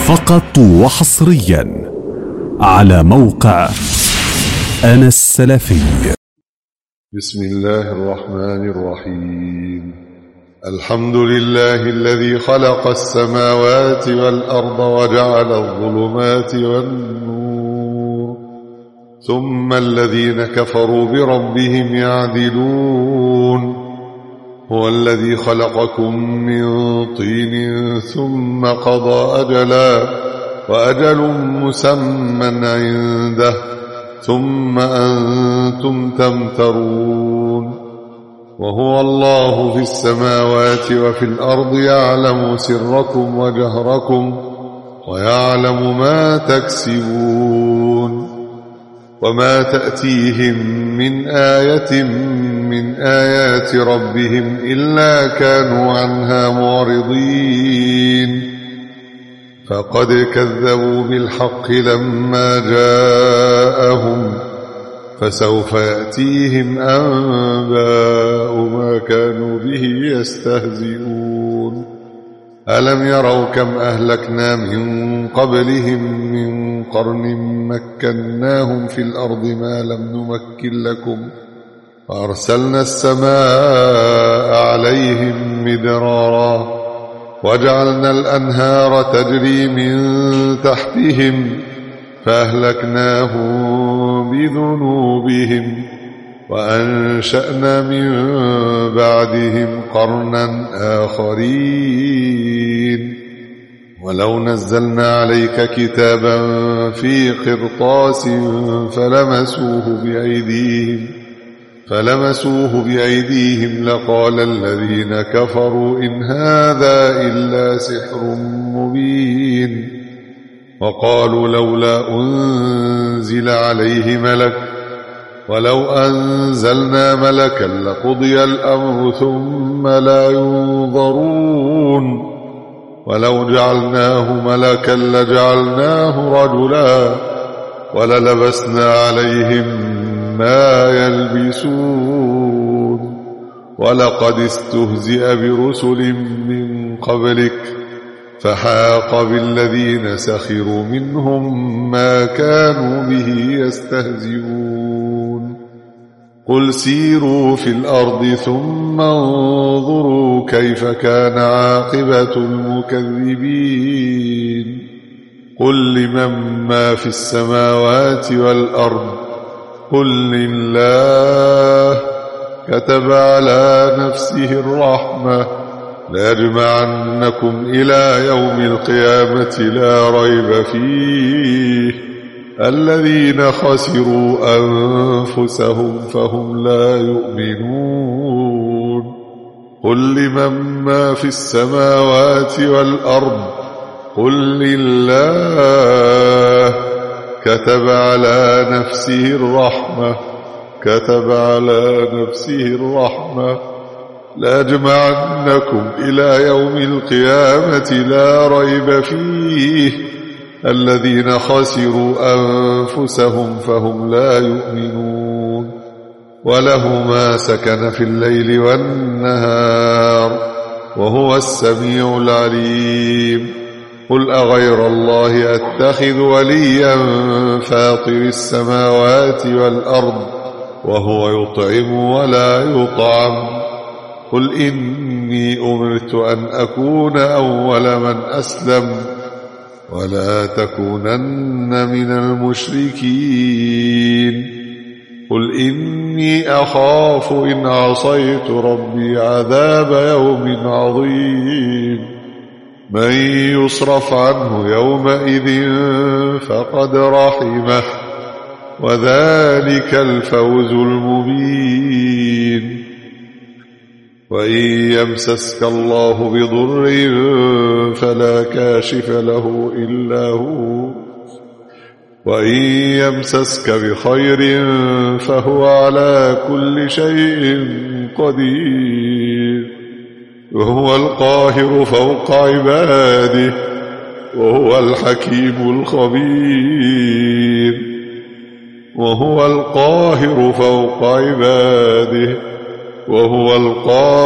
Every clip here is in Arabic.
فقط وحصريا على موقع أنا السلفي. بسم الله الرحمن الرحيم. الحمد لله الذي خلق السماوات والأرض وجعل الظلمات والنور، ثم الذين كفروا بربهم يعدلون. هو الذي خلقكم من طين ثم قضى أجلا وأجل مسمى عنده ثم أنتم تمترون. وهو الله في السماوات وفي الأرض يعلم سركم وجهركم ويعلم ما تكسبون. وما تأتيهم من آية من آيات ربهم إلا كانوا عنها معرضين. فقد كذبوا بالحق لما جاءهم، فسوف يأتيهم أنباء ما كانوا به يستهزئون. ألم يروا كم أهلكنا من قبلهم من قرن مكناهم في الأرض ما لم نمكن لكم، وأرسلنا السماء عليهم مدرارا وجعلنا الأنهار تجري من تحتهم فأهلكناهم بذنوبهم وأنشأنا من بعدهم قرنا آخرين. ولو نزلنا عليك كتابا في قرطاس فلمسوه بأيديهم لقال الذين كفروا إن هذا إلا سحر مبين. وقالوا لولا أنزل عليه ملك، ولو أنزلنا ملكا لقضي الأمر ثم لا ينظرون. ولو جعلناه ملكا لجعلناه رجلا وللبسنا عليهم ما يلبسون. ولقد استهزئ برسل من قبلك فحاق بالذين سخروا منهم ما كانوا به يستهزئون. قل سيروا في الأرض ثم انظروا كيف كان عاقبة المكذبين. قل لمن ما في السماوات والأرض قل لله كتب على نفسه الرحمة ليجمعنكم إلى يوم القيامة لا ريب فيه الذين خسروا أنفسهم فهم لا يؤمنون. قل لمن ما في السماوات والأرض قل لله كتب على نفسه الرحمة لأجمعنكم إلى يوم القيامة لا ريب فيه الذين خسروا أنفسهم فهم لا يؤمنون. وله ما سكن في الليل والنهار وهو السميع العليم. قل أغير الله أتخذ وليا فاطر السماوات والأرض وهو يطعم ولا يطعم. قل إني أمرت أن أكون أول من أسلم ولا تكونن من المشركين. قل إني أخاف إن عصيت ربي عذاب يوم عظيم. من يصرف عنه يومئذ فقد رحمه وذلك الفوز المبين. وإن يمسسك الله بضر فلا كاشف له إلا هو، وإن يمسسك بخير فهو على كل شيء قدير. وهو القاهر فوق عباده وهو الحكيم الخبير. وهو القاهر فوق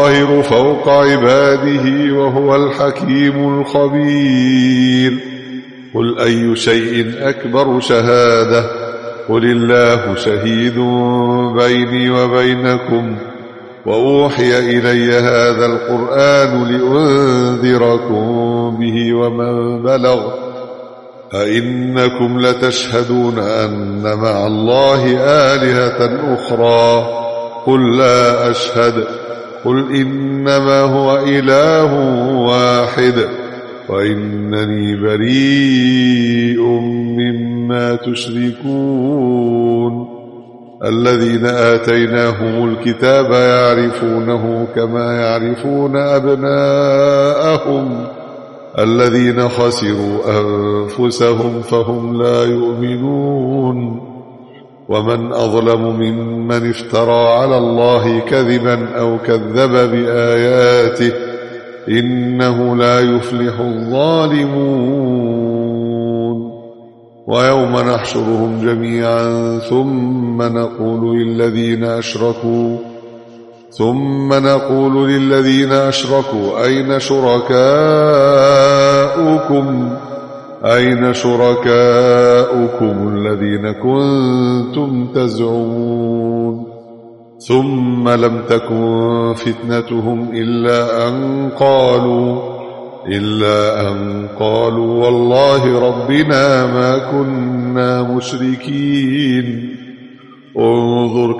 عباده وهو الحكيم الخبير. قل أي شيء أكبر شهادة قل الله شهيد بيني وبينكم وأوحي إلي هذا القرآن لأنذركم به ومن بلغ أئنكم لتشهدون أن مع الله آلهة أخرى قل لا أشهد قل إنما هو إله واحد وإنني بريء مما تشركون الذين آتيناهم الكتاب يعرفونه كما يعرفون أبناءهم الذين خسروا أنفسهم فهم لا يؤمنون ومن أظلم ممن افترى على الله كذبا أو كذب بآياته إنه لا يفلح الظالمون ويوم نحشرهم جميعا ثم نقول للذين أشركوا أين شركاؤكم الذين كنتم تزعمون ثم لم تكن فتنتهم إلا أن قالوا والله ربنا ما كنا مشركين انظر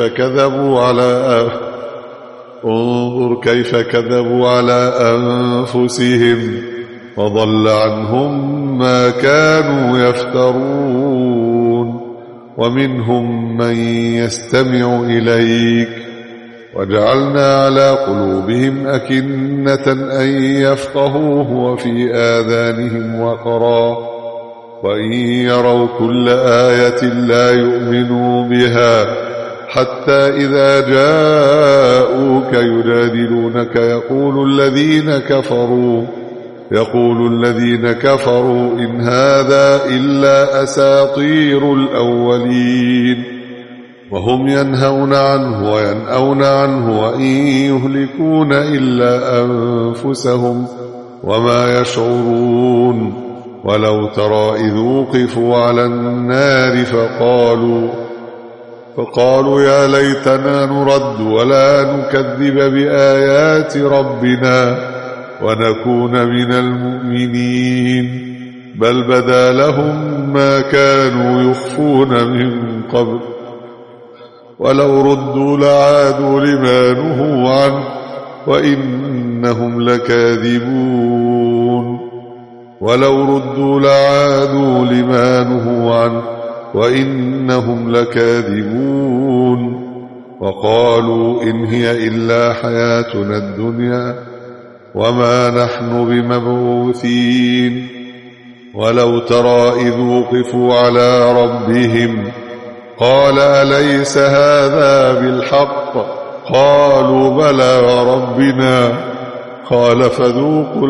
كيف كذبوا على أنفسهم وضل عنهم ما كانوا يفترون ومنهم من يستمع إليك وجعلنا على قلوبهم أكنة أن يفقهوه وفي آذانهم وقرا وإن يروا كل آية لا يؤمنوا بها حتى إذا جاءوك يجادلونك يقول الذين كفروا إن هذا إلا أساطير الأولين وهم ينهون عنه وينأون عنه وإن يهلكون إلا أنفسهم وما يشعرون ولو ترى إذ وقفوا على النار فقالوا يا ليتنا نرد ولا نكذب بآيات ربنا ونكون من المؤمنين بل بدا لهم ما كانوا يخفون من قبل ولو ردوا لعادوا لما نهوا عنه وإنهم لكاذبون وقالوا إن هي إلا حياتنا الدنيا وما نحن بمبعوثين ولو ترى إذ وقفوا على ربهم قال أليس هذا بالحق قالوا بلى وربنا قال فذوقوا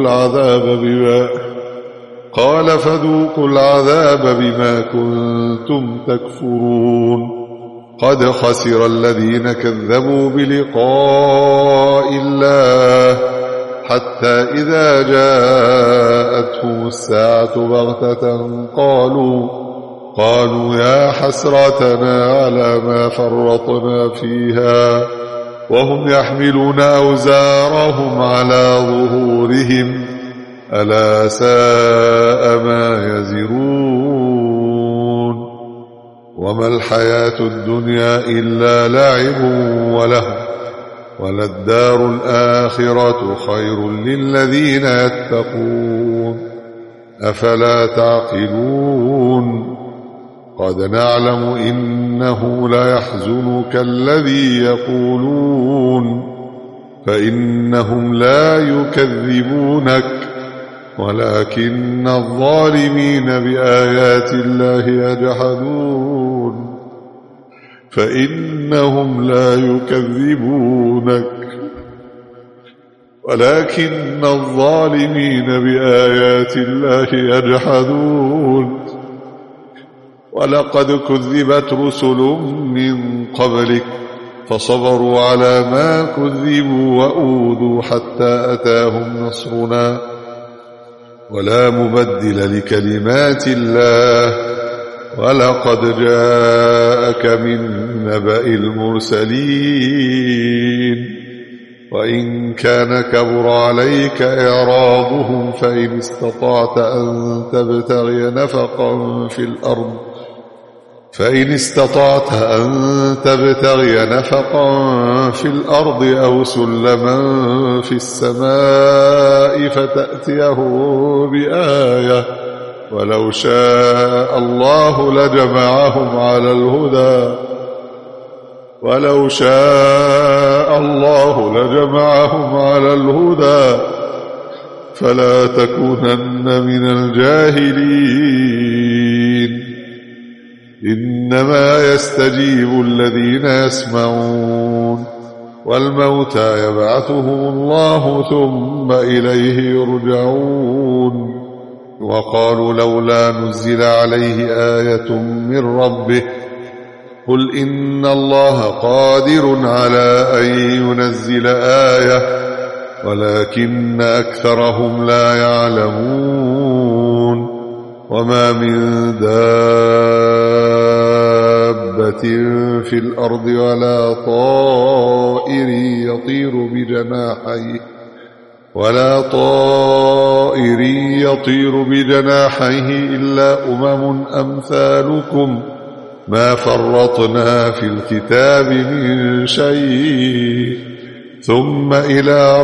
العذاب بما كنتم تكفرون قد خسر الذين كذبوا بلقاء الله حتى إذا جاءتهم الساعة بغتة قالوا يا حسرتنا على ما فرطنا فيها وهم يحملون أوزارهم على ظهورهم ألا ساء ما يزرون وما الحياة الدنيا إلا لعب وله وللدار الآخرة خير للذين يتقون أفلا تعقلون قد نعلم إنه ليحزنك الذي يقولون فإنهم لا يكذبونك ولكن الظالمين بآيات الله يجحدون ولقد كذبت رسل من قبلك فصبروا على ما كذبوا وأوذوا حتى أتاهم نصرنا ولا مبدل لكلمات الله ولقد جاءك من نبأ المرسلين وإن كان كبر عليك إعراضهم فإن استطعت أن تبتغي نفقا في الأرض أو سلما في السماء فتأتيه بآية ولو شاء الله لجمعهم على الهدى فلا تكونن من الجاهلين إنما يستجيب الذين يسمعون والموتى يبعثهم الله ثم إليه يرجعون وقالوا لولا نزل عليه آية من ربه قل إن الله قادر على أن ينزل آية ولكن أكثرهم لا يعلمون وما من دابة في الأرض ولا طائر يطير بجناحيه إلا أمثالكم ما فرطنا في الكتاب من شيء ثم إلى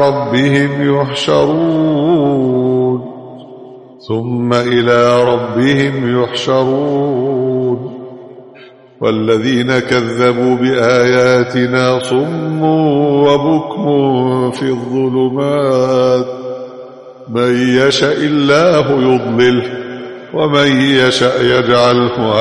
ربهم يحشرون والذين كذبوا بآياتنا صم وبكم في الظلمات من يشاء الله يضلله ومن يشاء يجعله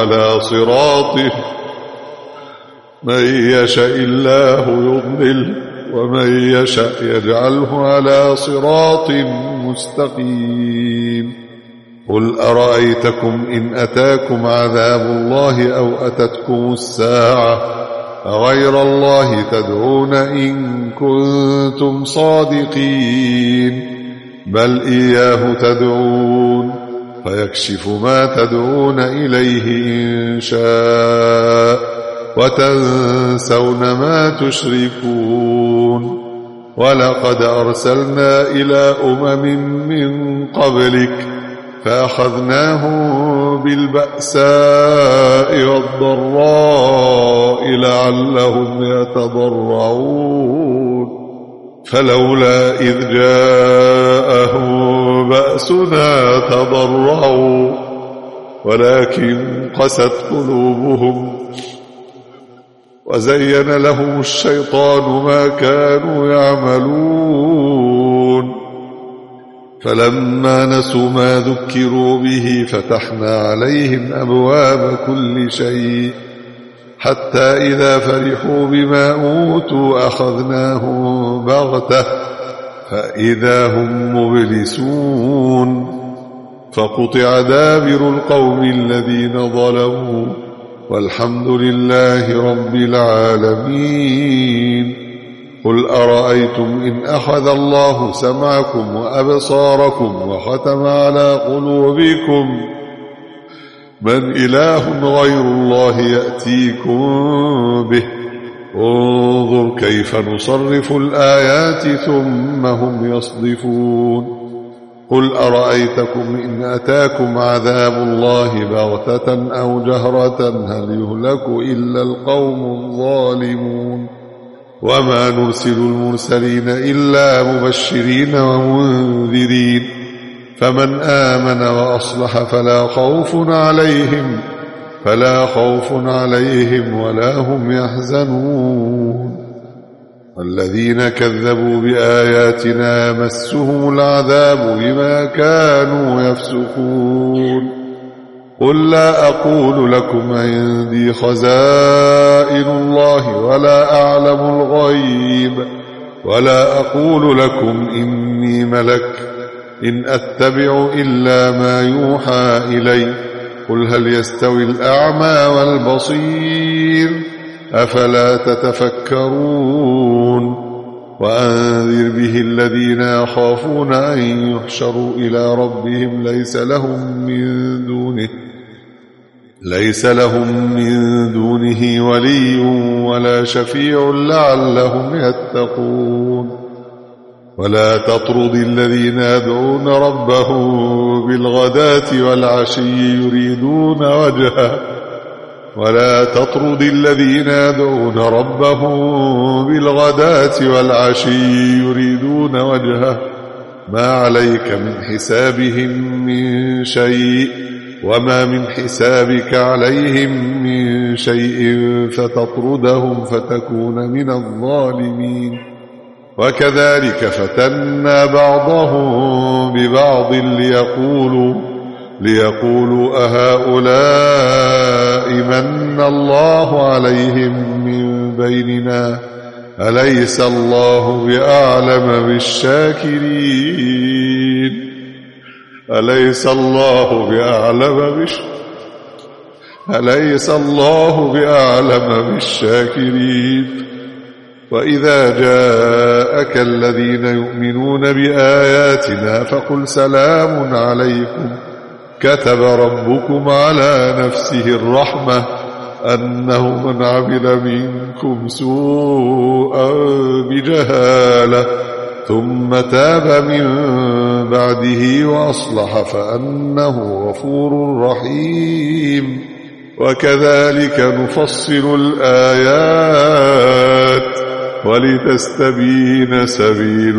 على صراط مستقيم قل أرأيتكم إن أتاكم عذاب الله أو أتتكم الساعة أغير الله تدعون إن كنتم صادقين بل إياه تدعون فيكشف ما تدعون إليه إن شاء وتنسون ما تشركون ولقد أرسلنا إلى من قبلك فأخذناهم بالبأساء والضراء لعلهم يتضرعون فلولا إذ جاءهم بأسنا تضرعوا ولكن قست قلوبهم وزين لهم الشيطان ما كانوا يعملون فلما نسوا ما ذكروا به فتحنا عليهم أبواب كل شيء حتى إذا فرحوا بما أوتوا أخذناهم بغتة فإذا هم مبلسون فقطع دابر القوم الذين ظلموا والحمد لله رب العالمين قل أرأيتم إن أخذ الله سمعكم وأبصاركم وختم على قلوبكم من إله غير الله يأتيكم به انظر كيف نصرف الآيات ثم هم يصدفون قل أرأيتكم إن أتاكم عذاب الله بغتة أو جهرة هل يهلك إلا القوم الظالمون وما نرسل المرسلين إلا مبشرين ومنذرين فمن آمن وأصلح فلا خوف عليهم ولا هم يحزنون والذين كذبوا بآياتنا مسهم العذاب بما كانوا يفسقون قل لا أقول لكم عندي خزائن الله ولا أعلم الغيب ولا أقول لكم إني ملك إن أتبع إلا ما يوحى إلي قل هل يستوي الأعمى والبصير أفلا تتفكرون وأنذر به الذين يخافون أن يحشروا إلى ربهم ليس لهم من دونه ولي ولا شفيع لعلهم يتقون. ولا تطرد الذين يدعون ربهم بالغداة والعشي يريدون وجهه ما عليك من حسابهم من شيء وما من حسابك عليهم من شيء فتطردهم فتكون من الظالمين. وكذلك فتنا بعضهم ببعض ليقولوا أهؤلاء من الله عليهم من بيننا أليس الله بأعلم بالشاكرين. أليس الله بأعلم بالشاكرين. وإذا جاءك الذين يؤمنون بآياتنا فقل سلام عليكم كتب ربكم على نفسه الرحمة أنه من عمل منكم سوءا بجهالة ثم تاب من بعده وأصلح فأنه غفور رحيم. وكذلك نفصل الآيات ولتستبين سبيل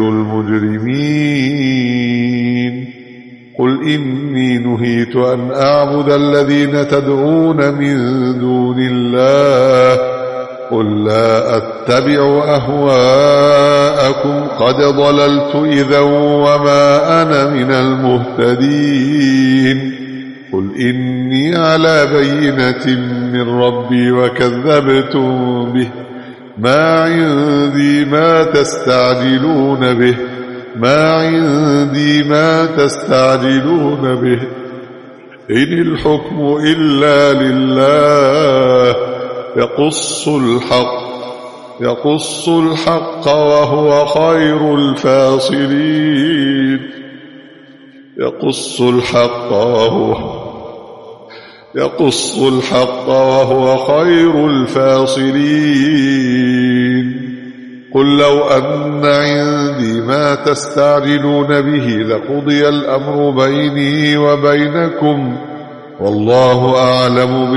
المجرمين. قل إني نهيت أن أعبد الذين تدعون من دون الله قل لا أتبع أهواءكم قد ضللت إذا وما أنا من المهتدين. قل إني على بينة من ربي وكذبتم به ما عندي ما تستعجلون به إن الحكم إلا لله يقص الحق وهو خير الفاصلين. يقص الحق وهو خير الفاصلين. قل لو أن عندي ما تستعجلون به لقضي الأمر بيني وبينكم والله أعلم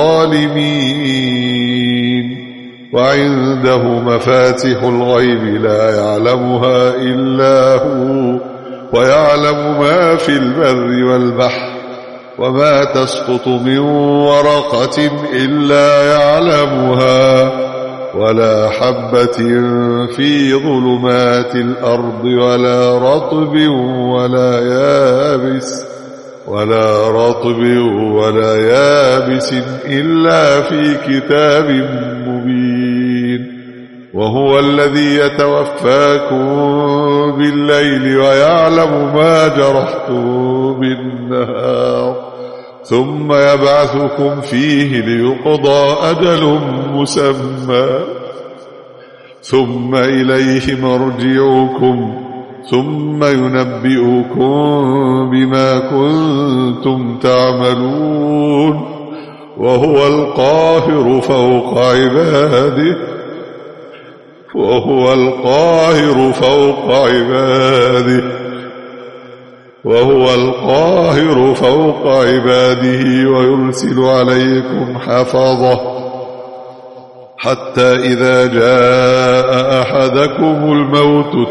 بالظالمين. وعنده مفاتح الغيب لا يعلمها إلا هو ويعلم ما في البر والبحر وما تسقط من ورقة إلا يعلمها ولا حبة في ظلمات الأرض ولا رطب ولا يابس إلا في كتاب مبين. وهو الذي يتوفاكم بالليل ويعلم ما جرحتم بالنهار ثم يبعثكم فيه ليقضى أجل مسمى ثم إليه مرجعكم ثم ينبئكم بما كنتم تعملون. وهو القاهر فوق عباده ويرسل عليكم حفظة حتى إذا جاء أحدكم الموت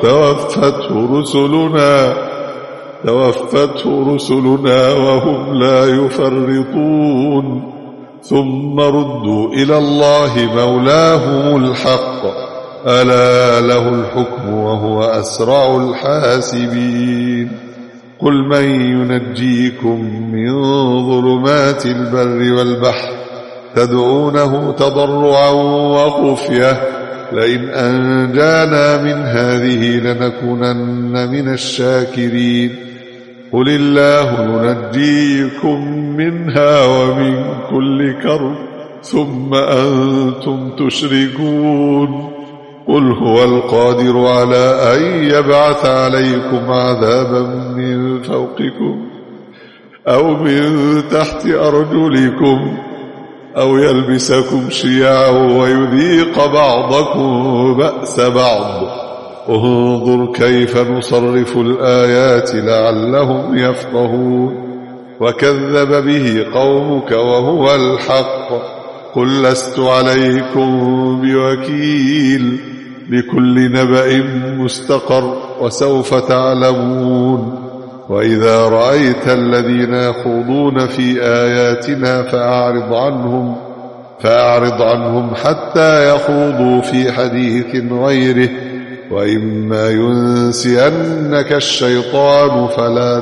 توفته رسلنا وهم لا يفرطون ثم ردوا إلى الله مولاهم الحق ألا له الحكم وهو أسرع الحاسبين. قل من ينجيكم من ظلمات البر والبحر تدعونه تضرعا وخفية لئن أنجانا من هذه لنكونن من الشاكرين. قل الله ينجيكم منها ومن كل كرب ثم أنتم تشركون. قل هو القادر على أن يبعث عليكم عذابا من فوقكم أو من تحت أرجلكم أو يلبسكم شيعا ويذيق بعضكم بأس بعض. انظر كيف نصرف الآيات لعلهم يفقهون. وكذب به قومك وهو الحق. قل لست عليكم بوكيل. لكل نبأ مستقر وسوف تعلمون. وإذا رأيت الذين يخوضون في آياتنا فأعرض عنهم حتى يخوضوا في حديث غيره. وإما ينسينك الشيطان فلا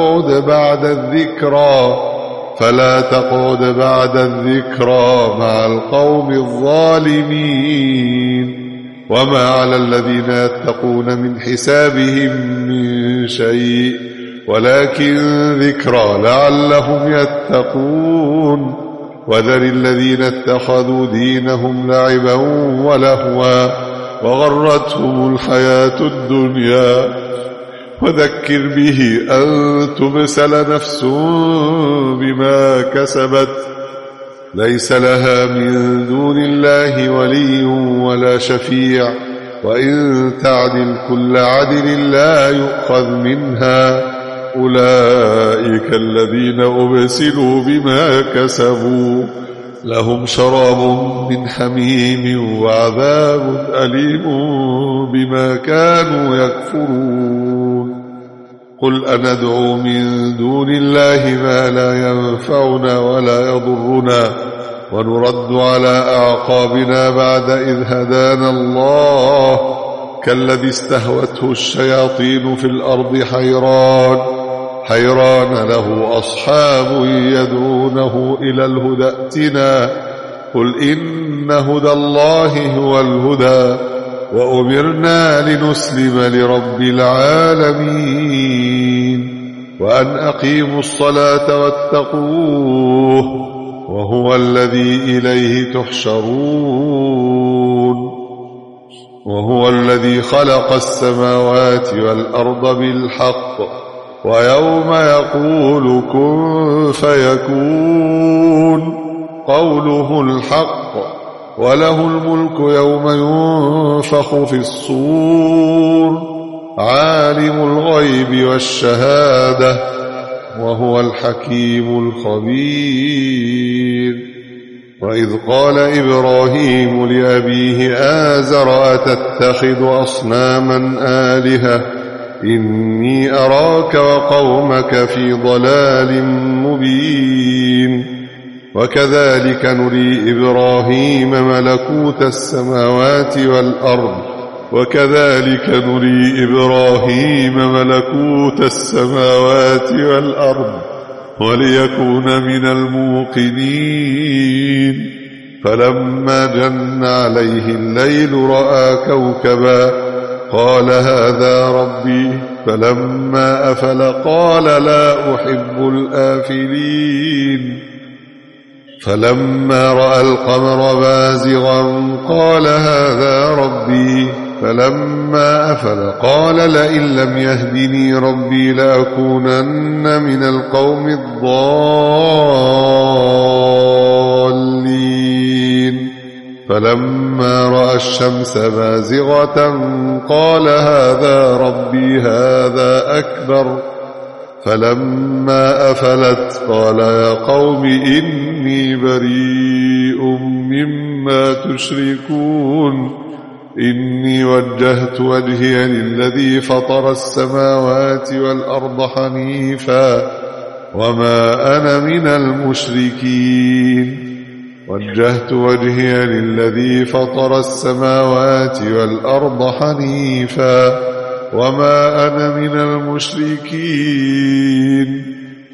تقعد بعد الذكرى مع القوم الظالمين. وما على الذين يتقون من حسابهم من شيء ولكن ذكرى لعلهم يتقون. وذر الذين اتخذوا دينهم لعبا ولهوا وغرتهم الحياة الدنيا. وذكر به أن تبسل نفس بما كسبت ليس لها من دون الله ولي ولا شفيع. وإن تعدل كل عدل لا يؤخذ منها. أولئك الذين أبسلوا بما كسبوا لهم شراب من حميم وعذاب أليم بما كانوا يكفرون. قل أندعو من دون الله ما لا ينفعنا ولا يضرنا ونرد على أعقابنا بعد إذ هدانا الله كالذي استهوته الشياطين في الأرض حيران له أصحاب يدعونه إلى الهدى ائتنا. قل إن هدى الله هو الهدى وأمرنا لنسلم لرب العالمين. وأن أقيموا الصلاة واتقوه وهو الذي إليه تحشرون. وهو الذي خلق السماوات والأرض بالحق ويوم يقول كن فيكون قوله الحق. وله الملك يوم ينفخ في الصور عالم الغيب والشهادة وهو الحكيم الخبير. وإذ قال إبراهيم لأبيه آزر أتتخذ أصناما آلهة إني أراك وقومك في ضلال مبين. وكذلك نري إبراهيم ملكوت السماوات والأرض وليكون من الموقنين. فلما جن عليه الليل رأى كوكبا قال هذا ربي. فلما أفل قال لا أحب الآفلين. فلما رأى القمر بازغا قال هذا ربي. فلما أفل قال لئن لم يهدني ربي لأكونن من القوم الضالين. فلما رأى الشمس بازغة قال هذا ربي هذا أكبر. فلما أفلت قال يا قوم إني بريء مما تشركون. إني وجهت وجهي للذي فطر السماوات والأرض حنيفا وما أنا من المشركين. وجهت وجهي للذي فطر السماوات والأرض حنيفا وما أنا من المشركين.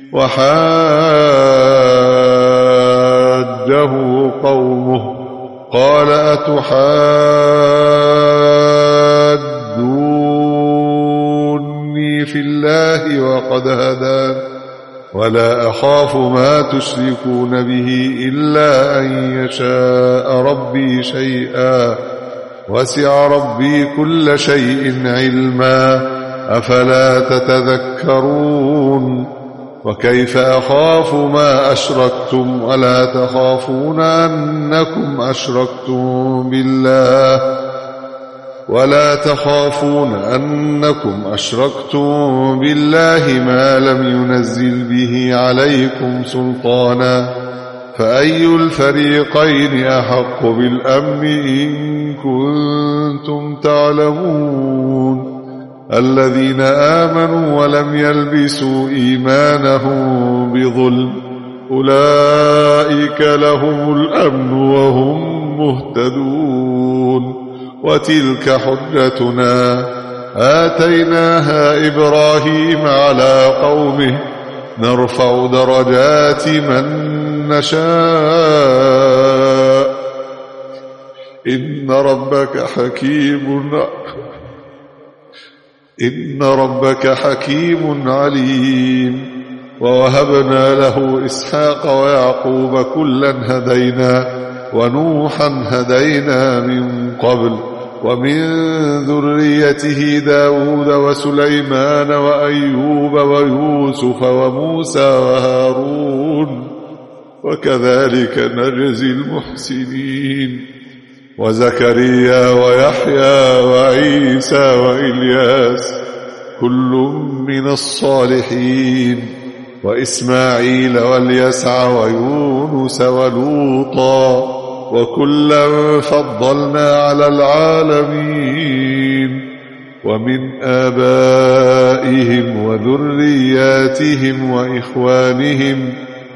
وحاجه قومه قال أتحاجوني في الله وقد هدان ولا أخاف ما تشركون به إلا أن يشاء ربي شيئا وسع ربي كل شيء علما أفلا تتذكرون وكيف أخاف ما أشركتم ولا تخافون أنكم أشركتم بالله ما لم ينزل به عليكم سلطانا فأي الفريقين أحق بالأمن إن كنتم تعلمون الذين آمنوا ولم يلبسوا إيمانهم بظلم أولئك لهم الأمن وهم مهتدون وتلك حجتنا آتيناها إبراهيم على قومه نرفع درجات من نشاء إن ربك حكيم عليم ووهبنا له إسحاق ويعقوب كلا هدينا ونوحا هدينا من قبل ومن ذريته داود وسليمان وأيوب ويوسف وموسى وهارون وكذلك نجزي المحسنين وزكريا ويحيى وعيسى وإلياس كل من الصالحين وإسماعيل واليسع ويونس ولوطا وكلا فضلنا على العالمين ومن آبائهم وذرياتهم وإخوانهم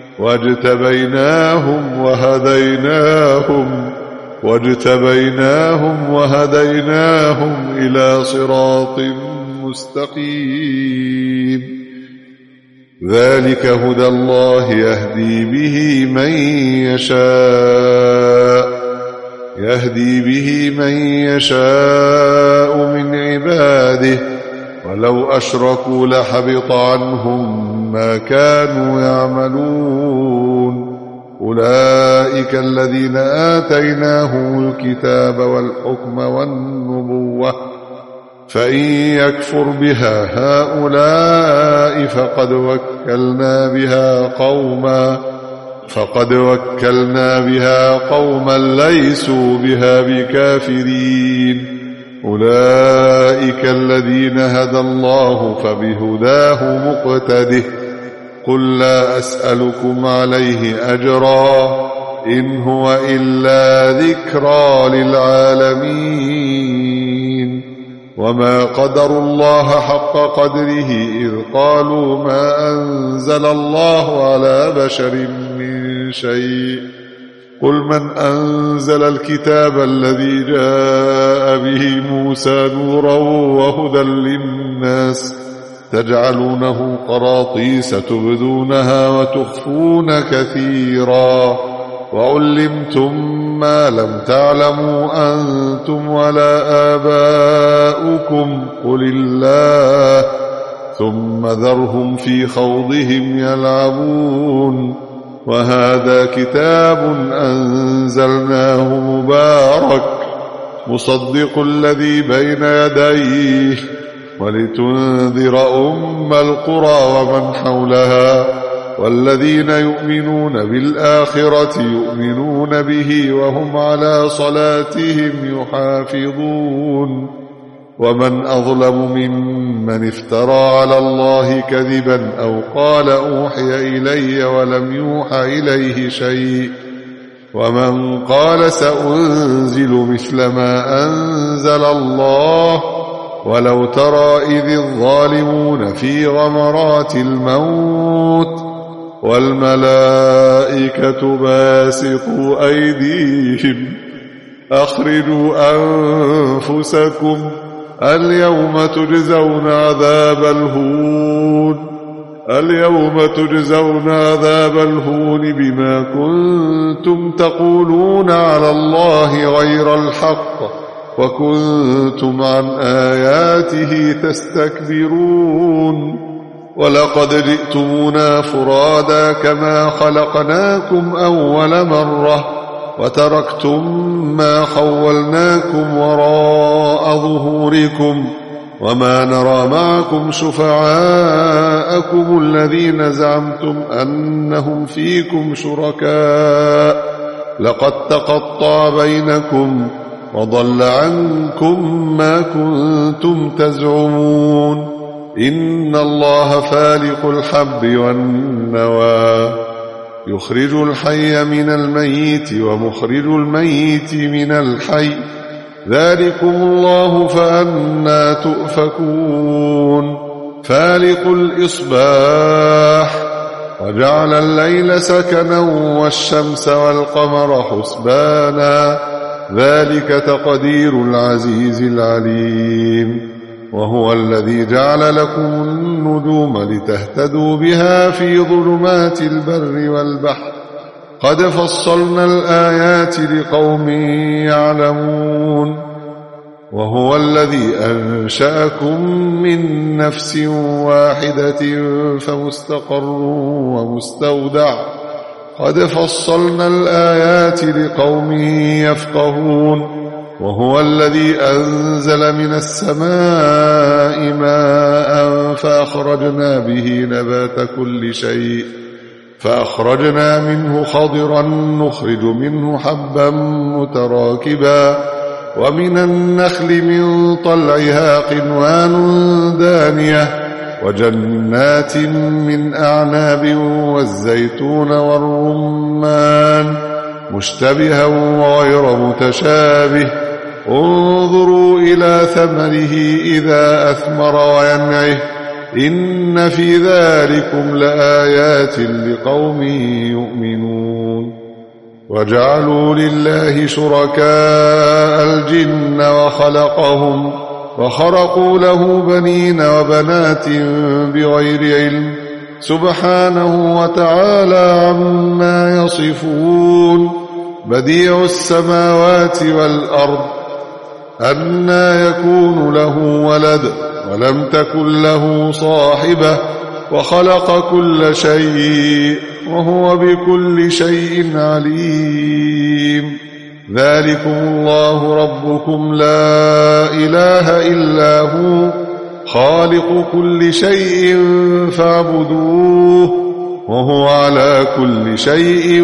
واجتبيناهم وهديناهم إلى صراط مستقيم ذلك هدى الله يهدي به من يشاء من عباده ولو أشركوا لحبط عنهم ما كانوا يعملون أولئك الذين آتيناهم الكتاب والحكم والنبوة فإن يكفر بها هؤلاء فقد وكلنا بها قوما ليسوا بها بكافرين أولئك الذين هدى الله فبهداه مقتده قل لا أسألكم عليه أجرا إن هو إلا ذكرى للعالمين وما قدروا الله حق قدره إذ قالوا ما أنزل الله على بشر من شيء قل من أنزل الكتاب الذي جاء به موسى نورا وهدى للناس تجعلونه قراطيس تبدونها وتخفون كثيرا وعلمتم ما لم تعلموا أنتم ولا آباؤكم قل الله ثم ذرهم في خوضهم يلعبون وهذا كتاب أنزلناه مبارك مصدق الذي بين يديه ولتنذر أم القرى ومن حولها والذين يؤمنون بالآخرة يؤمنون به وهم على صلاتهم يحافظون ومن أظلم ممن افترى على الله كذبا أو قال أوحي إلي ولم يوحى إليه شيء ومن قال سأنزل مثل ما أنزل الله ولو ترى إذ الظالمون في غمرات الموت والملائكة باسطوا أيديهم أخرجوا أنفسكم اليوم تجزون عذاب الهون بما كنتم تقولون على الله غير الحق وكنتم عن آياته تستكبرون ولقد جئتمونا فرادا كما خلقناكم أول مرة وتركتم ما خولناكم وراء ظهوركم وما نرى معكم شفعاءكم الذين زعمتم أنهم فيكم شركاء لقد تقطع بينكم وضل عنكم ما كنتم تزعمون إن الله فالق الحب والنوى يخرج الحي من الميت ومخرج الميت من الحي ذلكم الله فأنى تؤفكون فالق الإصباح وجعل الليل سكنا والشمس والقمر حسبانا ذلك تقدير العزيز العليم وهو الذي جعل لكم النجوم لتهتدوا بها في ظلمات البر والبحر قد فصلنا الآيات لقوم يعلمون وهو الذي أنشأكم من نفس واحدة فمستقر ومستودع قد فصلنا الآيات لقوم يفقهون وهو الذي أنزل من السماء ماء فأخرجنا به نبات كل شيء فأخرجنا منه خضرا نخرج منه حبا متراكبا ومن النخل من طلعها قنوان دانية وجنات من أعناب والزيتون والرمان مشتبها وغير متشابه انظروا إلى ثمره إذا أثمر وينعه إن في ذلكم لآيات لقوم يؤمنون وجعلوا لله شركاء الجن وخلقهم وخرقوا له بنين وبنات بغير علم سبحانه وتعالى عما يصفون بديع السماوات والأرض أنى يكون له ولد ولم تكن له صاحبة وخلق كل شيء وهو بكل شيء عليم ذلكم الله ربكم لا إله إلا هو خالق كل شيء فاعبدوه وهو على كل شيء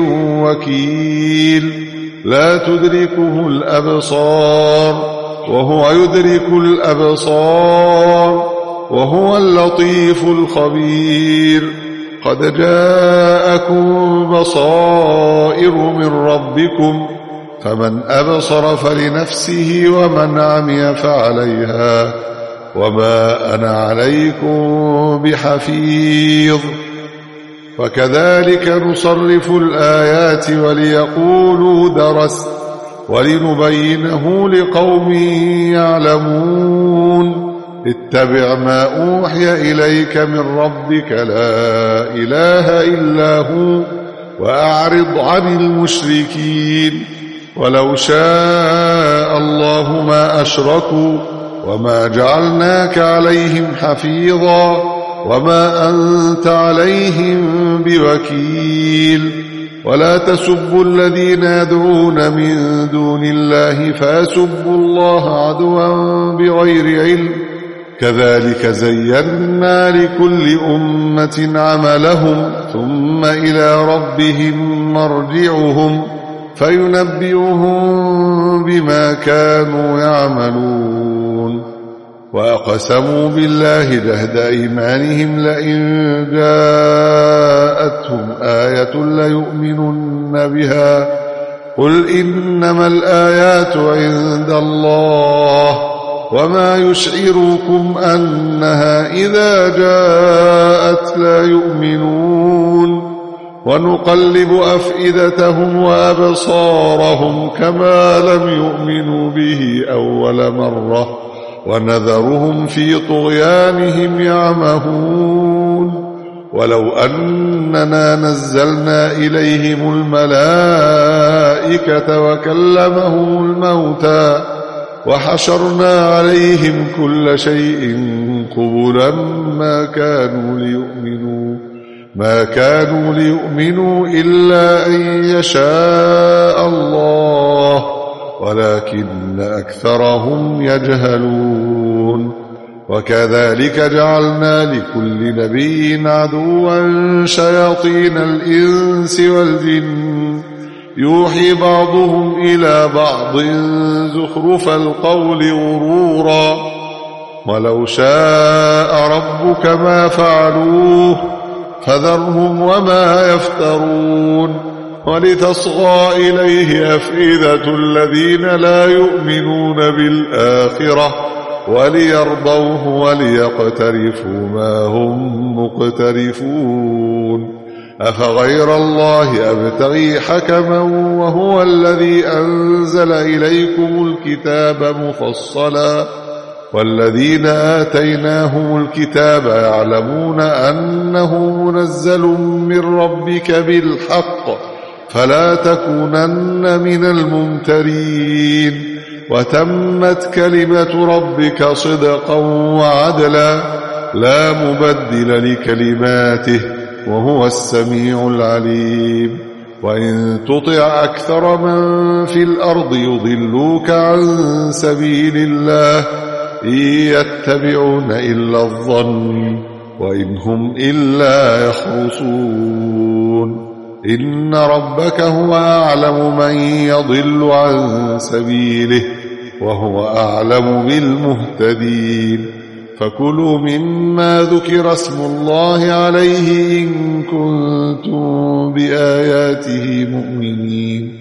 وكيل لا تدركه الأبصار وهو يدرك الأبصار وهو اللطيف الخبير قد جاءكم بصائر من ربكم فمن أبصر فلنفسه ومن عمي فعليها وما أنا عليكم بحفيظ وكذلك نصرف الآيات وليقولوا درست ولنبينه لقوم يعلمون اتبع ما أوحي إليك من ربك لا إله إلا هو وأعرض عن المشركين ولو شاء الله ما أشركوا وما جعلناك عليهم حفيظا وما أنت عليهم بوكيل ولا تسبوا الذين يدعون من دون الله فيسبوا الله عدوا بغير علم كذلك زينا لكل أمة عملهم ثم إلى ربهم مرجعهم فينبئهم بما كانوا يعملون وأقسموا بالله جهد أيمانهم لئن جاءتهم آية ليؤمنن بها قل إنما الآيات عند الله وما يشعركم أنها إذا جاءت لا يؤمنون ونقلب أفئدتهم وأبصارهم كما لم يؤمنوا به أول مرة ونذرهم في طغيانهم يعمهون ولو أننا نزلنا إليهم الملائكة وكلمهم الموتى وحشرنا عليهم كل شيء قبلا ما كانوا ليؤمنوا ما كانوا ليؤمنوا إلا أن يشاء الله ولكن أكثرهم يجهلون وكذلك جعلنا لكل نبي عدوا شياطين الإنس والجن يوحي بعضهم إلى بعض زخرف القول غرورا ولو شاء ربك ما فعلوه فذرهم وما يفترون ولتصغى إليه أفئدة الذين لا يؤمنون بالآخرة وليرضوه وليقترفوا ما هم مقترفون أفغير الله أبتغي حكما وهو الذي أنزل إليكم الكتاب مفصلا والذين آتيناهم الكتاب يعلمون أنه منزل من ربك بالحق فلا تكونن من الممترين وتمت كلمة ربك صدقا وعدلا لا مبدل لكلماته وهو السميع العليم وإن تطع أكثر من في الأرض يضلوك عن سبيل الله إن يتبعون إلا الظن وإن هم إلا يخرصون إن ربك هو أعلم من يضل عن سبيله وهو أعلم بالمهتدين فكلوا مما ذكر اسم الله عليه إن كنتم بآياته مؤمنين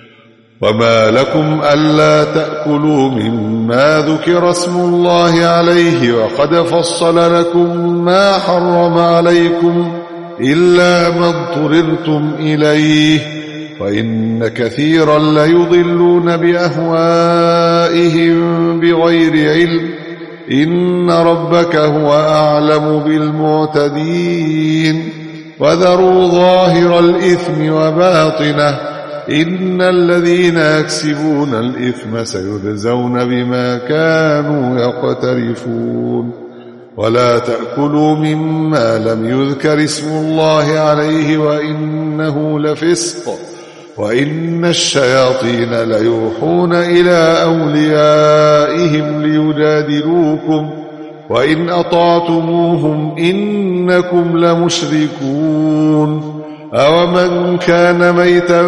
وما لكم ألا تأكلوا مما ذكر اسم الله عليه وقد فصل لكم ما حرم عليكم إلا ما اضطررتم إليه وإن كثيرا ليضلون بأهوائهم بغير علم إن ربك هو أعلم بالمعتدين وذروا ظاهر الإثم وباطنه إن الذين يكسبون الإثم سيجزون بما كانوا يقترفون ولا تأكلوا مما لم يذكر اسم الله عليه وإنه لفسق وإن الشياطين ليوحون إلى أوليائهم ليجادلوكم وإن أطعتموهم إنكم لمشركون أومن كان ميتا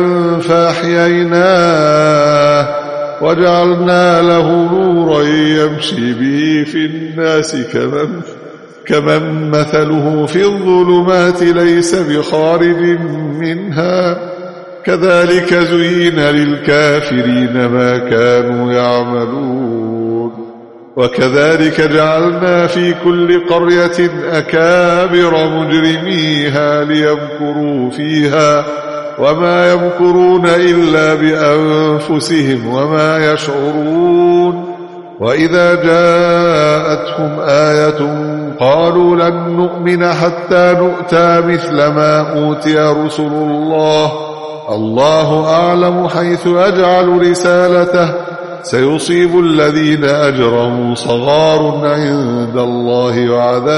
فأحييناه وجعلنا له نورا يمشي به في الناس كمن مثله في الظلمات ليس بخارج منها كذلك زين للكافرين ما كانوا يعملون وكذلك جعلنا في كل قرية أكابر مجرميها ليمكروا فيها وما يمكرون إلا بأنفسهم وما يشعرون وإذا جاءتهم آية قالوا لن نؤمن حتى نؤتى مثل ما أوتي رسل الله الله أعلم حيث يجعل رسالته سيصيب الذين أجرموا صغار عند الله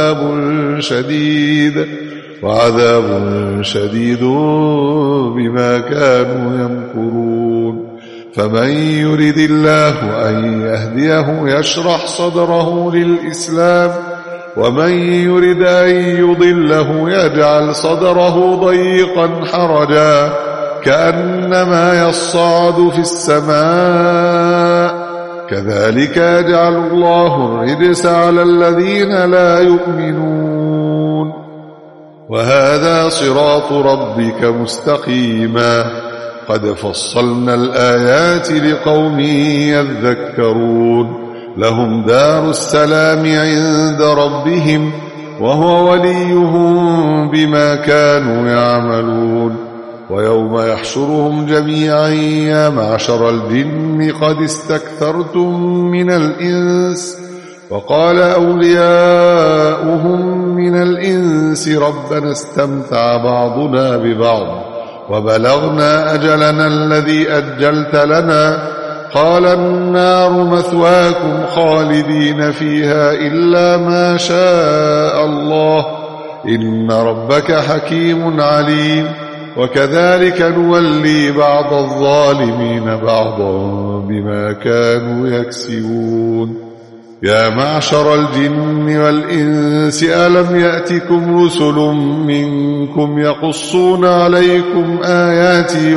وعذاب شديد بما كانوا يمكرون فمن يرد الله أن يهديه يشرح صدره للإسلام ومن يرد أن يضله يجعل صدره ضيقا حرجا كأنما يصعد في السماء كذلك يجعل الله الرجس على الذين لا يؤمنون وهذا صراط ربك مستقيما قد فصلنا الآيات لقوم يذكرون لهم دار السلام عند ربهم وهو وليهم بما كانوا يعملون ويوم يحشرهم جميعا يا معشر الجن قد استكثرتم من الإنس وقال أولياؤهم من الإنس ربنا استمتع بعضنا ببعض وبلغنا أجلنا الذي أجلت لنا قال النار مثواكم خالدين فيها إلا ما شاء الله إن ربك حكيم عليم وكذلك نولي بعض الظالمين بعضا بما كانوا يكسبون يا معشر الجن والإنس ألم يأتكم رسل منكم يقصون عليكم آياتي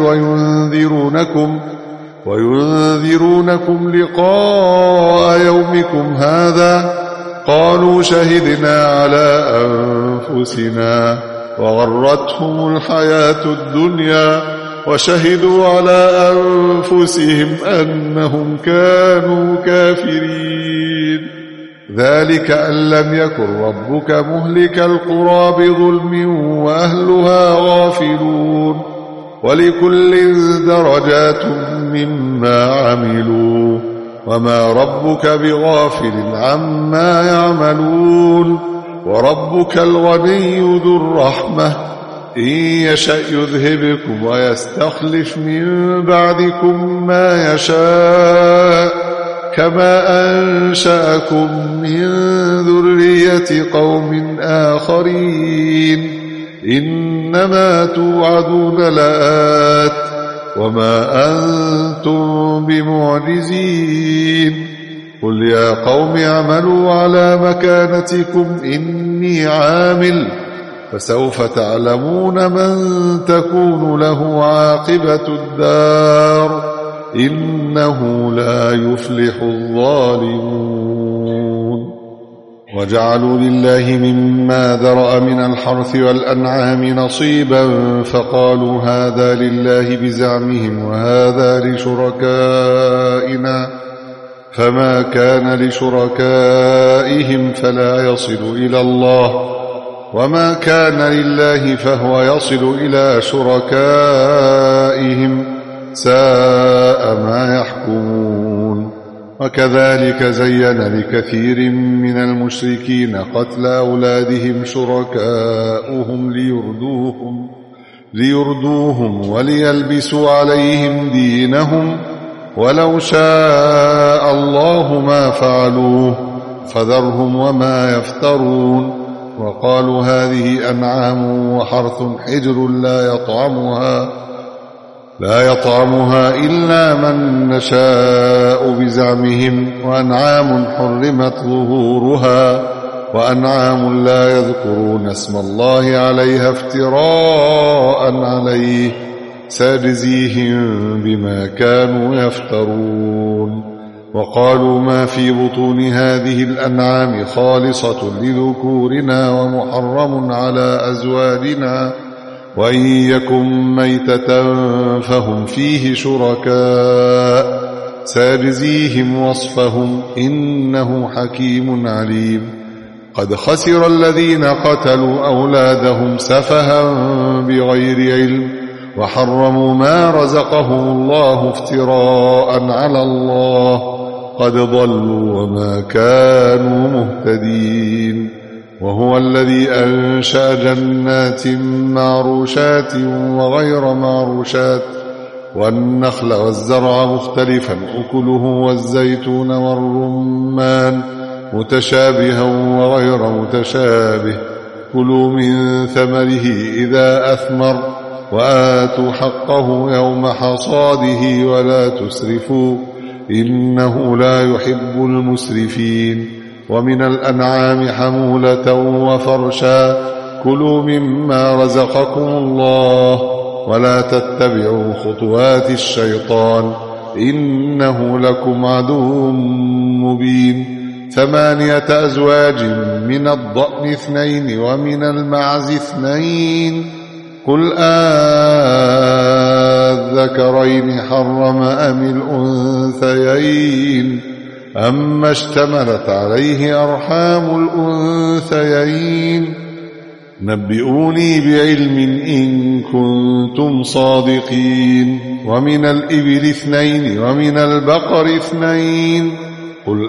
وينذرونكم لقاء يومكم هذا قالوا شهدنا على أنفسنا وغرتهم الحياة الدنيا وشهدوا على أنفسهم أنهم كانوا كافرين ذلك أن لم يكن ربك مهلك القرى بظلم وأهلها غافلون ولكل درجات مما عملوا وما ربك بغافل عما يعملون وربك الغني ذو الرحمة إن يشأ يذهبكم ويستخلف من بعدكم ما يشاء كما أنشأكم من ذرية قوم آخرين إنما توعدون لآت وما أنتم بمعجزين قل يا قوم اعملوا على مكانتكم إني عامل فسوف تعلمون من تكون له عاقبة الدار إنه لا يفلح الظالمون وجعلوا لله مما ذرأ من الحرث والأنعام نصيبا فقالوا هذا لله بزعمهم وهذا لشركائنا فما كان لشركائهم فلا يصل إلى الله وما كان لله فهو يصل إلى شركائهم ساء ما يحكمون وكذلك زين لكثير من المشركين قتل أولادهم شركاؤهم ليردوهم وليلبسوا عليهم دينهم ولو شاء الله ما فعلوه فذرهم وما يفترون وقالوا هذه أنعام وحرث حجر لا يطعمها إلا من نشاء بزعمهم وأنعام حرمت ظهورها وأنعام لا يذكرون اسم الله عليها افتراء عليه سيجزيهم بما كانوا يفترون وقالوا ما في بطون هذه الأنعام خالصة لذكورنا ومحرم على أزواجنا وإن يكن ميتة فهم فيه شركاء سيجزيهم وصفهم إنه حكيم عليم قد خسر الذين قتلوا أولادهم سفها بغير علم وحرموا ما رزقهم الله افتراء على الله قد ضلوا وما كانوا مهتدين وهو الذي أنشأ جنات معروشات وغير معروشات والنخل والزرع مختلفا أكله والزيتون والرمان متشابها وغير متشابه كلوا من ثمره إذا أثمر وآتوا حقه يوم حصاده ولا تسرفوا إنه لا يحب المسرفين ومن الأنعام حمولة وفرشا كلوا مما رزقكم الله ولا تتبعوا خطوات الشيطان إنه لكم عدو مبين 8 أزواج من الضأن 2 ومن المعز 2 قل الذكرين حرم أم الأنثيين أما اشتملت عليه أرحام الأنثيين نبئوني بعلم إن كنتم صادقين ومن الإبل 2 ومن البقر 2 قل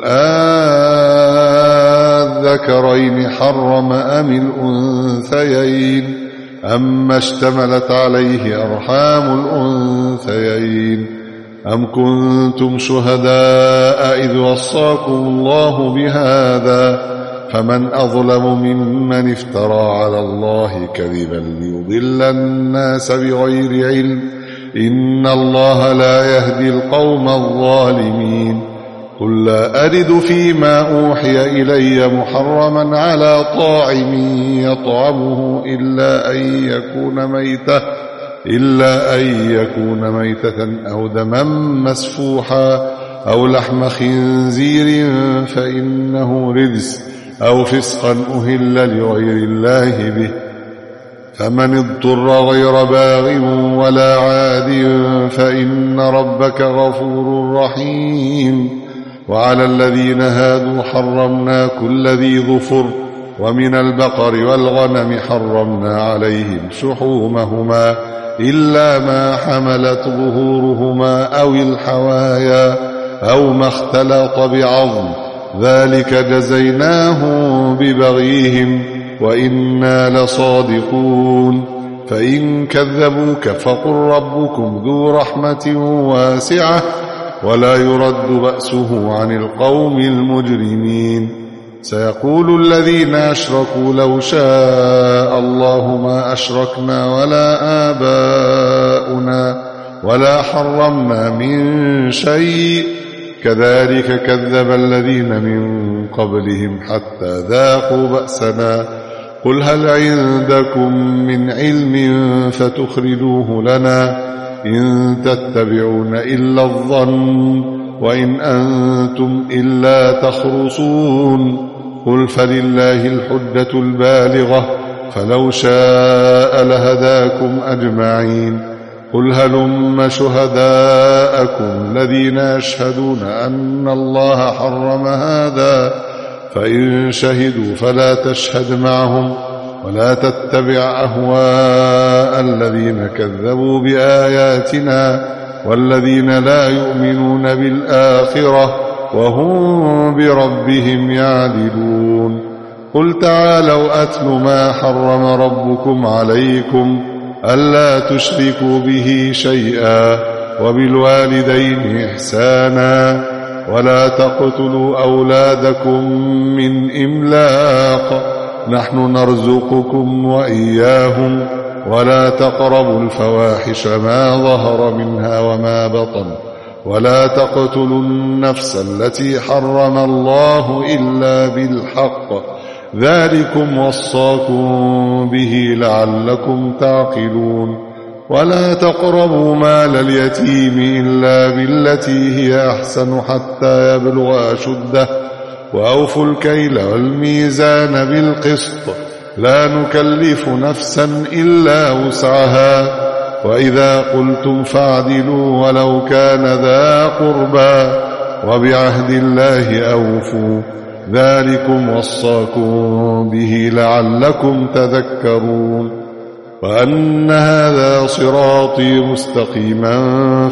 الذكرين حرم أم الأنثيين أما اشتملت عليه أرحام الأنثيين أم كنتم شهداء إذ وصاكم الله بهذا فمن أظلم ممن افترى على الله كذبا ليضل الناس بغير علم إن الله لا يهدي القوم الظالمين قل لا أجد فيما أوحي إلي محرما على طاعم يطعمه إلا أن يكون ميتة أو دما مسفوحا أو لحم خنزير فإنه رجس أو فسقا أهل لغير الله به فمن اضطر غير باغ ولا عاد فإن ربك غفور رحيم وعلى الذين هادوا حرمنا كل ذي ظفر ومن البقر والغنم حرمنا عليهم شحومهما إلا ما حملت ظهورهما أو الحوايا أو ما اختلط بعظم ذلك جزيناهم ببغيهم وإنا لصادقون فإن كذبوك فقل ربكم ذو رحمة واسعة ولا يرد بأسه عن القوم المجرمين سيقول الذين أشركوا لو شاء الله ما أشركنا ولا آباؤنا ولا حرمنا من شيء كذلك كذب الذين من قبلهم حتى ذاقوا بأسنا قل هل عندكم من علم فتخرجوه لنا إن تتبعون إلا الظن وإن أنتم إلا تخرصون قل فلله الحجة البالغة فلو شاء لهداكم أجمعين قل هلم شهداءكم الذين يشهدون أن الله حرم هذا فإن شهدوا فلا تشهد معهم ولا تتبع أهواء الذين كذبوا بآياتنا والذين لا يؤمنون بالآخرة وهم بربهم يعدلون قل تعالوا أتل ما حرم ربكم عليكم ألا تشركوا به شيئا وبالوالدين إحسانا ولا تقتلوا أولادكم من إملاق نحن نرزقكم وإياهم ولا تقربوا الفواحش ما ظهر منها وما بطن ولا تقتلوا النفس التي حرم الله إلا بالحق ذلكم وصاكم به لعلكم تعقلون ولا تقربوا مال اليتيم إلا بالتي هي أحسن حتى يبلغ أشده وأوفوا الكيل والميزان بالقسط لا نكلف نفسا إلا وسعها وإذا قلتم فاعدلوا ولو كان ذا قربى وبعهد الله أوفوا ذلكم وصاكم به لعلكم تذكرون وأن هذا صراطي مستقيما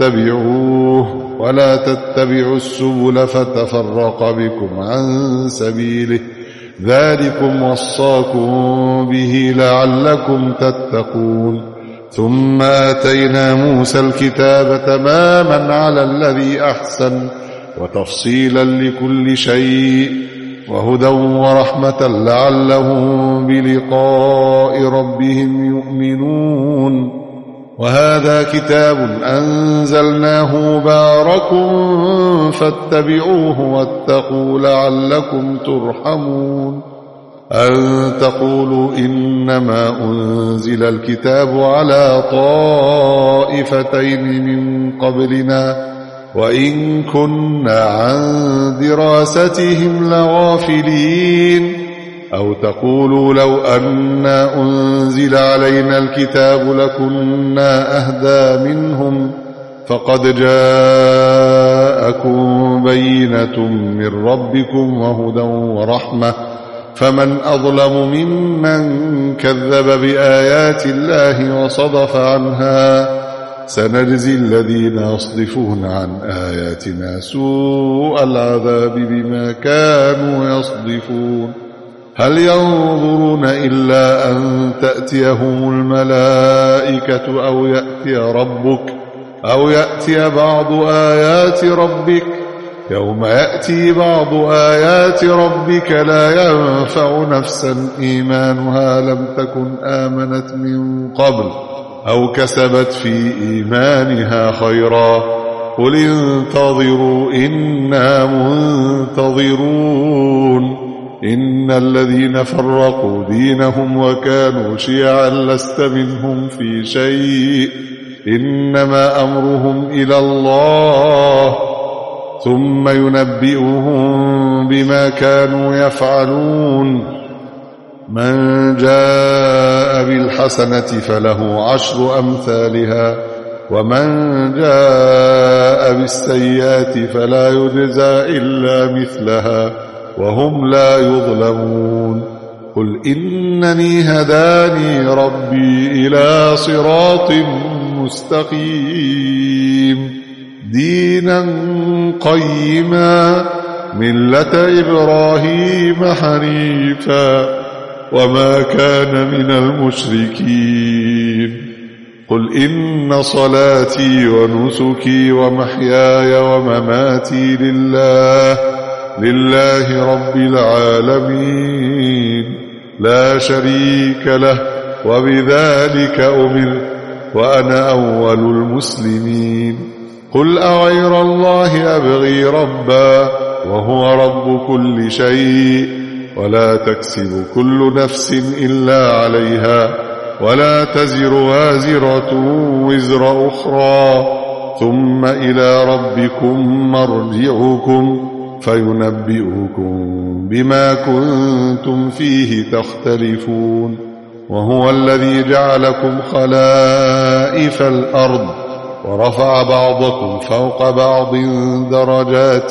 فاتبعوه ولا تتبعوا السبل فتفرق بكم عن سبيله ذلكم وصاكم به لعلكم تتقون ثم آتينا موسى الكتاب تماما على الذي أحسن وتفصيلا لكل شيء وهدى ورحمة لعلهم بلقاء ربهم يؤمنون وهذا كتاب أنزلناه مبارك فاتبعوه واتقوا لعلكم ترحمون أن تقولوا إنما أنزل الكتاب على طائفتين من قبلنا وإن كنا عن دراستهم لغافلين أو تقولوا لو أنا أنزل علينا الكتاب لكنا أهدى منهم فقد جاءكم بينة من ربكم وهدى ورحمة فمن أظلم ممن كذب بآيات الله وصدف عنها سنجزي الذين يصدفون عن آياتنا سوء العذاب بما كانوا يصدفون هل ينظرون إلا أن تأتيهم الملائكة أو يأتي ربك أو يأتي بعض آيات ربك يوم يأتي بعض آيات ربك لا ينفع نفسا إيمانها لم تكن آمنت من قبل أو كسبت في إيمانها خيرا قل انتظروا إنا منتظرون إن الذين فرقوا دينهم وكانوا شيعا لست منهم في شيء إنما أمرهم إلى الله ثم ينبئهم بما كانوا يفعلون من جاء بالحسنة فله 10 أمثالها ومن جاء بالسيئات فلا يجزى إلا مثلها وهم لا يظلمون قل إنني هداني ربي إلى صراط مستقيم دينا قيما ملة إبراهيم حنيفا وما كان من المشركين قل إن صلاتي ونسكي ومحياي ومماتي لله رب العالمين لا شريك له وبذلك أمرت وأنا أول المسلمين قل أغير الله أبغي ربا وهو رب كل شيء ولا تكسب كل نفس إلا عليها ولا تزر وازرة وزر أخرى ثم إلى ربكم مرجعكم فينبئكم بما كنتم فيه تختلفون وهو الذي جعلكم خلائف الأرض ورفع بعضكم فوق بعض درجات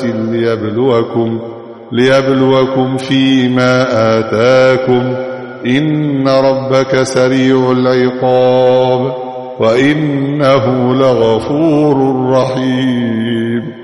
ليبلوكم فيما آتاكم إن ربك سريع العقاب وإنه لغفور رحيم